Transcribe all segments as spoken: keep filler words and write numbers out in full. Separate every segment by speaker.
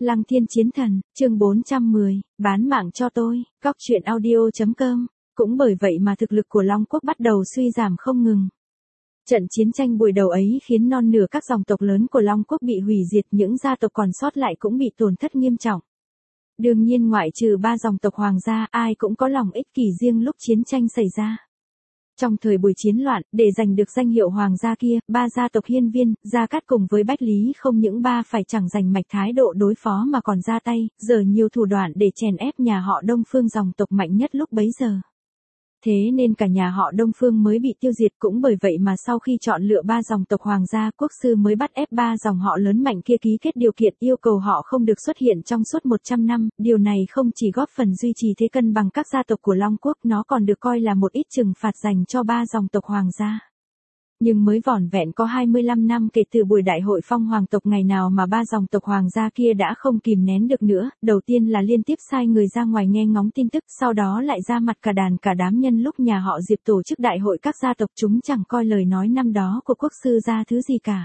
Speaker 1: Lăng Thiên Chiến Thần, chương bốn trăm mười, bán mạng cho tôi, góc truyện audio chấm com. Cũng bởi vậy mà thực lực của Long Quốc bắt đầu suy giảm không ngừng. Trận chiến tranh buổi đầu ấy khiến non nửa các dòng tộc lớn của Long Quốc bị hủy diệt, những gia tộc còn sót lại cũng bị tổn thất nghiêm trọng. Đương nhiên ngoại trừ ba dòng tộc hoàng gia, ai cũng có lòng ích kỷ riêng lúc chiến tranh xảy ra. Trong thời buổi chiến loạn, để giành được danh hiệu hoàng gia kia, ba gia tộc Hiên Viên, Gia Cát cùng với Bách Lý không những ba phải chẳng giành mạch thái độ đối phó mà còn ra tay, giở nhiều thủ đoạn để chèn ép nhà họ Đông Phương dòng tộc mạnh nhất lúc bấy giờ. Thế nên cả nhà họ Đông Phương mới bị tiêu diệt, cũng bởi vậy mà sau khi chọn lựa ba dòng tộc hoàng gia, quốc sư mới bắt ép ba dòng họ lớn mạnh kia ký kết điều kiện yêu cầu họ không được xuất hiện trong suốt một trăm năm, điều này không chỉ góp phần duy trì thế cân bằng các gia tộc của Long Quốc, nó còn được coi là một ít trừng phạt dành cho ba dòng tộc hoàng gia. Nhưng mới vỏn vẹn có hai mươi lăm năm kể từ buổi đại hội phong hoàng tộc ngày nào mà ba dòng tộc hoàng gia kia đã không kìm nén được nữa, đầu tiên là liên tiếp sai người ra ngoài nghe ngóng tin tức, sau đó lại ra mặt cả đàn cả đám nhân lúc nhà họ Diệp tổ chức đại hội các gia tộc, chúng chẳng coi lời nói năm đó của quốc sư ra thứ gì cả.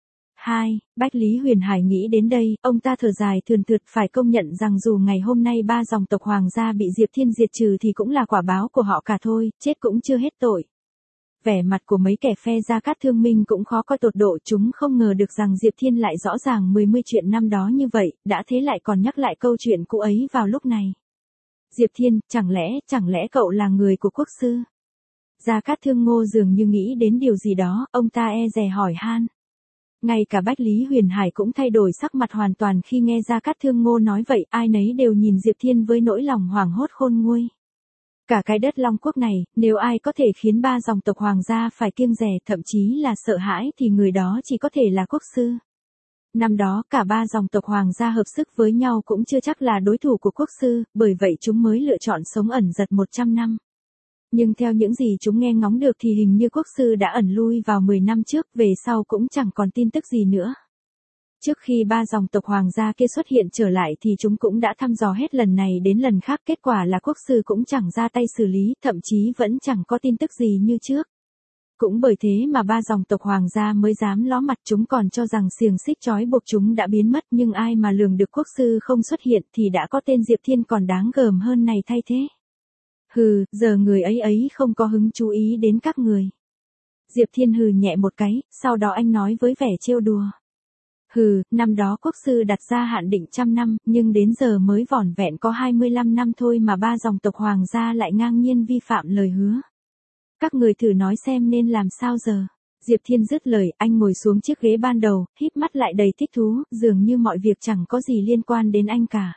Speaker 1: hai. Bách Lý Huyền Hải nghĩ đến đây, ông ta thở dài thườn thượt, phải công nhận rằng dù ngày hôm nay ba dòng tộc hoàng gia bị Diệp Thiên diệt trừ thì cũng là quả báo của họ cả thôi, chết cũng chưa hết tội. Vẻ mặt của mấy kẻ phe Gia Cát Thương Minh cũng khó coi tột độ, chúng không ngờ được rằng Diệp Thiên lại rõ ràng mười mươi chuyện năm đó như vậy, đã thế lại còn nhắc lại câu chuyện cũ ấy vào lúc này. Diệp Thiên, chẳng lẽ, chẳng lẽ cậu là người của quốc sư? Gia Cát Thương Ngô dường như nghĩ đến điều gì đó, ông ta e dè hỏi han. Ngay cả Bách Lý Huyền Hải cũng thay đổi sắc mặt hoàn toàn khi nghe Gia Cát Thương Ngô nói vậy, ai nấy đều nhìn Diệp Thiên với nỗi lòng hoảng hốt khôn nguôi. Cả cái đất Long Quốc này, nếu ai có thể khiến ba dòng tộc hoàng gia phải kiêng dè, thậm chí là sợ hãi thì người đó chỉ có thể là quốc sư. Năm đó cả ba dòng tộc hoàng gia hợp sức với nhau cũng chưa chắc là đối thủ của quốc sư, bởi vậy chúng mới lựa chọn sống ẩn giật một trăm năm. Nhưng theo những gì chúng nghe ngóng được thì hình như quốc sư đã ẩn lui vào mười năm trước, về sau cũng chẳng còn tin tức gì nữa. Trước khi ba dòng tộc hoàng gia kia xuất hiện trở lại thì chúng cũng đã thăm dò hết lần này đến lần khác, kết quả là quốc sư cũng chẳng ra tay xử lý, thậm chí vẫn chẳng có tin tức gì như trước. Cũng bởi thế mà ba dòng tộc hoàng gia mới dám ló mặt, chúng còn cho rằng xiềng xích trói buộc chúng đã biến mất, nhưng ai mà lường được quốc sư không xuất hiện thì đã có tên Diệp Thiên còn đáng gờm hơn này thay thế. Hừ, giờ người ấy ấy không có hứng chú ý đến các người. Diệp Thiên hừ nhẹ một cái, sau đó anh nói với vẻ trêu đùa. Hừ, năm đó quốc sư đặt ra hạn định trăm năm, nhưng đến giờ mới vỏn vẹn có hai mươi lăm năm thôi mà ba dòng tộc hoàng gia lại ngang nhiên vi phạm lời hứa. Các người thử nói xem nên làm sao giờ. Diệp Thiên dứt lời, anh ngồi xuống chiếc ghế ban đầu, híp mắt lại đầy thích thú, dường như mọi việc chẳng có gì liên quan đến anh cả.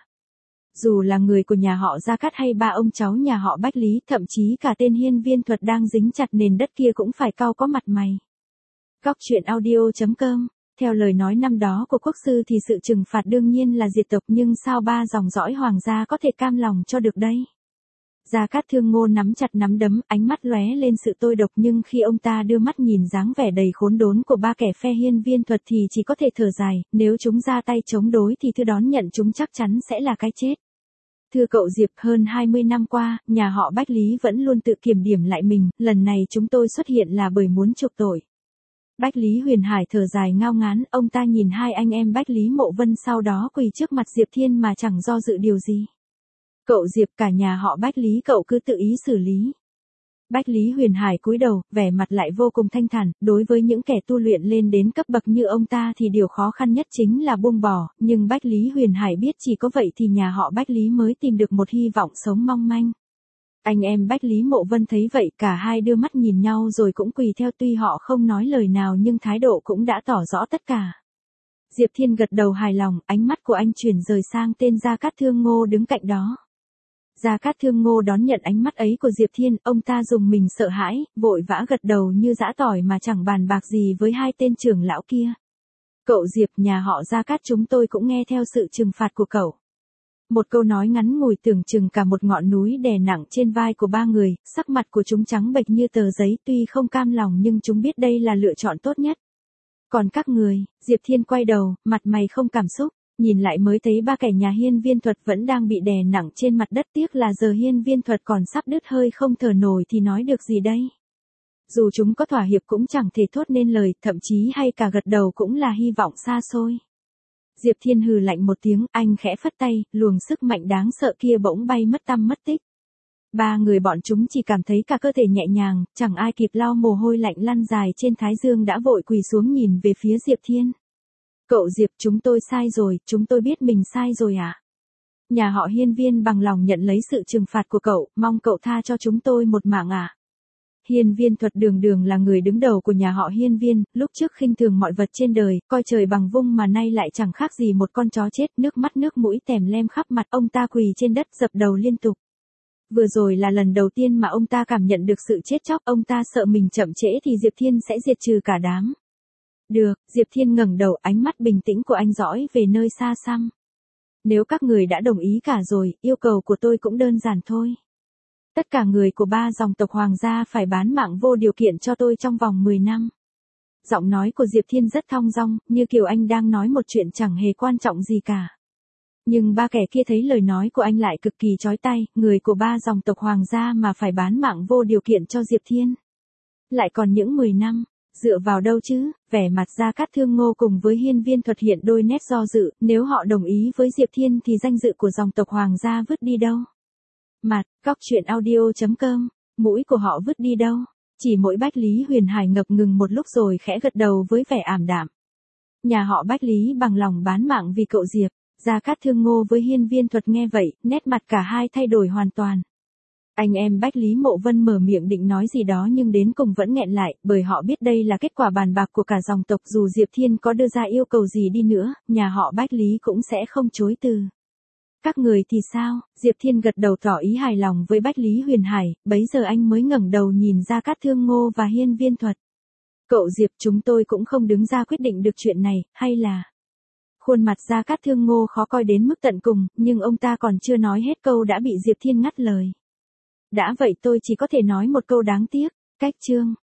Speaker 1: Dù là người của nhà họ Gia Cát hay ba ông cháu nhà họ Bách Lý, thậm chí cả tên Hiên Viên Thuật đang dính chặt nền đất kia cũng phải cau có mặt mày. Góc truyện audio chấm com. Theo lời nói năm đó của quốc sư thì sự trừng phạt đương nhiên là diệt tộc, nhưng sao ba dòng dõi hoàng gia có thể cam lòng cho được đây? Gia Cát Thương Ngô nắm chặt nắm đấm, ánh mắt lóe lên sự tôi độc, nhưng khi ông ta đưa mắt nhìn dáng vẻ đầy khốn đốn của ba kẻ phe Hiên Viên Thuật thì chỉ có thể thở dài, nếu chúng ra tay chống đối thì thư đón nhận chúng chắc chắn sẽ là cái chết. Thưa cậu Diệp, hơn hai mươi năm qua, nhà họ Bách Lý vẫn luôn tự kiểm điểm lại mình, lần này chúng tôi xuất hiện là bởi muốn chuộc tội. Bách Lý Huyền Hải thở dài ngao ngán, ông ta nhìn hai anh em Bách Lý Mộ Vân sau đó quỳ trước mặt Diệp Thiên mà chẳng do dự điều gì. Cậu Diệp, cả nhà họ Bách Lý cậu cứ tự ý xử lý. Bách Lý Huyền Hải cúi đầu, vẻ mặt lại vô cùng thanh thản, đối với những kẻ tu luyện lên đến cấp bậc như ông ta thì điều khó khăn nhất chính là buông bỏ, nhưng Bách Lý Huyền Hải biết chỉ có vậy thì nhà họ Bách Lý mới tìm được một hy vọng sống mong manh. Anh em Bách Lý Mộ Vân thấy vậy, cả hai đưa mắt nhìn nhau rồi cũng quỳ theo, tuy họ không nói lời nào nhưng thái độ cũng đã tỏ rõ tất cả. Diệp Thiên gật đầu hài lòng, ánh mắt của anh chuyển rời sang tên Gia Cát Thương Ngô đứng cạnh đó. Gia Cát Thương Ngô đón nhận ánh mắt ấy của Diệp Thiên, ông ta dùng mình sợ hãi, vội vã gật đầu như giã tỏi mà chẳng bàn bạc gì với hai tên trưởng lão kia. Cậu Diệp, nhà họ Gia Cát chúng tôi cũng nghe theo sự trừng phạt của cậu. Một câu nói ngắn ngủi tưởng chừng cả một ngọn núi đè nặng trên vai của ba người, sắc mặt của chúng trắng bệch như tờ giấy, tuy không cam lòng nhưng chúng biết đây là lựa chọn tốt nhất. Còn các người, Diệp Thiên quay đầu, mặt mày không cảm xúc, nhìn lại mới thấy ba kẻ nhà Hiên Viên Thuật vẫn đang bị đè nặng trên mặt đất, tiếc là giờ Hiên Viên Thuật còn sắp đứt hơi không thở nổi thì nói được gì đây. Dù chúng có thỏa hiệp cũng chẳng thể thốt nên lời, thậm chí hay cả gật đầu cũng là hy vọng xa xôi. Diệp Thiên hừ lạnh một tiếng, anh khẽ phất tay, luồng sức mạnh đáng sợ kia bỗng bay mất tăm mất tích. Ba người bọn chúng chỉ cảm thấy cả cơ thể nhẹ nhàng, chẳng ai kịp lau mồ hôi lạnh lăn dài trên thái dương đã vội quỳ xuống nhìn về phía Diệp Thiên. Cậu Diệp, chúng tôi sai rồi, chúng tôi biết mình sai rồi à? Nhà họ Hiên Viên bằng lòng nhận lấy sự trừng phạt của cậu, mong cậu tha cho chúng tôi một mạng à? Hiên Viên Thuật đường đường là người đứng đầu của nhà họ Hiên Viên, lúc trước khinh thường mọi vật trên đời, coi trời bằng vung mà nay lại chẳng khác gì một con chó chết, nước mắt nước mũi tèm lem khắp mặt, ông ta quỳ trên đất dập đầu liên tục. Vừa rồi là lần đầu tiên mà ông ta cảm nhận được sự chết chóc, ông ta sợ mình chậm trễ thì Diệp Thiên sẽ diệt trừ cả đám. Được, Diệp Thiên ngẩng đầu, ánh mắt bình tĩnh của anh dõi về nơi xa xăm. Nếu các người đã đồng ý cả rồi, yêu cầu của tôi cũng đơn giản thôi. Tất cả người của ba dòng tộc hoàng gia phải bán mạng vô điều kiện cho tôi trong vòng mười năm. Giọng nói của Diệp Thiên rất thong dong, như kiểu anh đang nói một chuyện chẳng hề quan trọng gì cả. Nhưng ba kẻ kia thấy lời nói của anh lại cực kỳ chói tai, người của ba dòng tộc hoàng gia mà phải bán mạng vô điều kiện cho Diệp Thiên. Lại còn những mười năm, dựa vào đâu chứ? Vẻ mặt Gia Cát Thương Ngô cùng với Hiên Viên Thuật hiện đôi nét do dự, nếu họ đồng ý với Diệp Thiên thì danh dự của dòng tộc hoàng gia vứt đi đâu? Mặt, cóc truyện audio chấm com, mũi của họ vứt đi đâu? Chỉ mỗi Bách Lý Huyền Hải ngập ngừng một lúc rồi khẽ gật đầu với vẻ ảm đạm. Nhà họ Bách Lý bằng lòng bán mạng vì cậu Diệp. Gia Cát Thương Ngô với Hiên Viên Thuật nghe vậy, nét mặt cả hai thay đổi hoàn toàn. Anh em Bách Lý Mộ Vân mở miệng định nói gì đó nhưng đến cùng vẫn nghẹn lại, bởi họ biết đây là kết quả bàn bạc của cả dòng tộc, dù Diệp Thiên có đưa ra yêu cầu gì đi nữa, nhà họ Bách Lý cũng sẽ không chối từ. Các người thì sao? Diệp Thiên gật đầu tỏ ý hài lòng với Bách Lý Huyền Hải, bấy giờ anh mới ngẩng đầu nhìn Gia Cát Thương Ngô và Hiên Viên Thuật. Cậu Diệp, chúng tôi cũng không đứng ra quyết định được chuyện này, hay là... Khuôn mặt Gia Cát Thương Ngô khó coi đến mức tận cùng, nhưng ông ta còn chưa nói hết câu đã bị Diệp Thiên ngắt lời. Đã vậy tôi chỉ có thể nói một câu đáng tiếc, cách chương.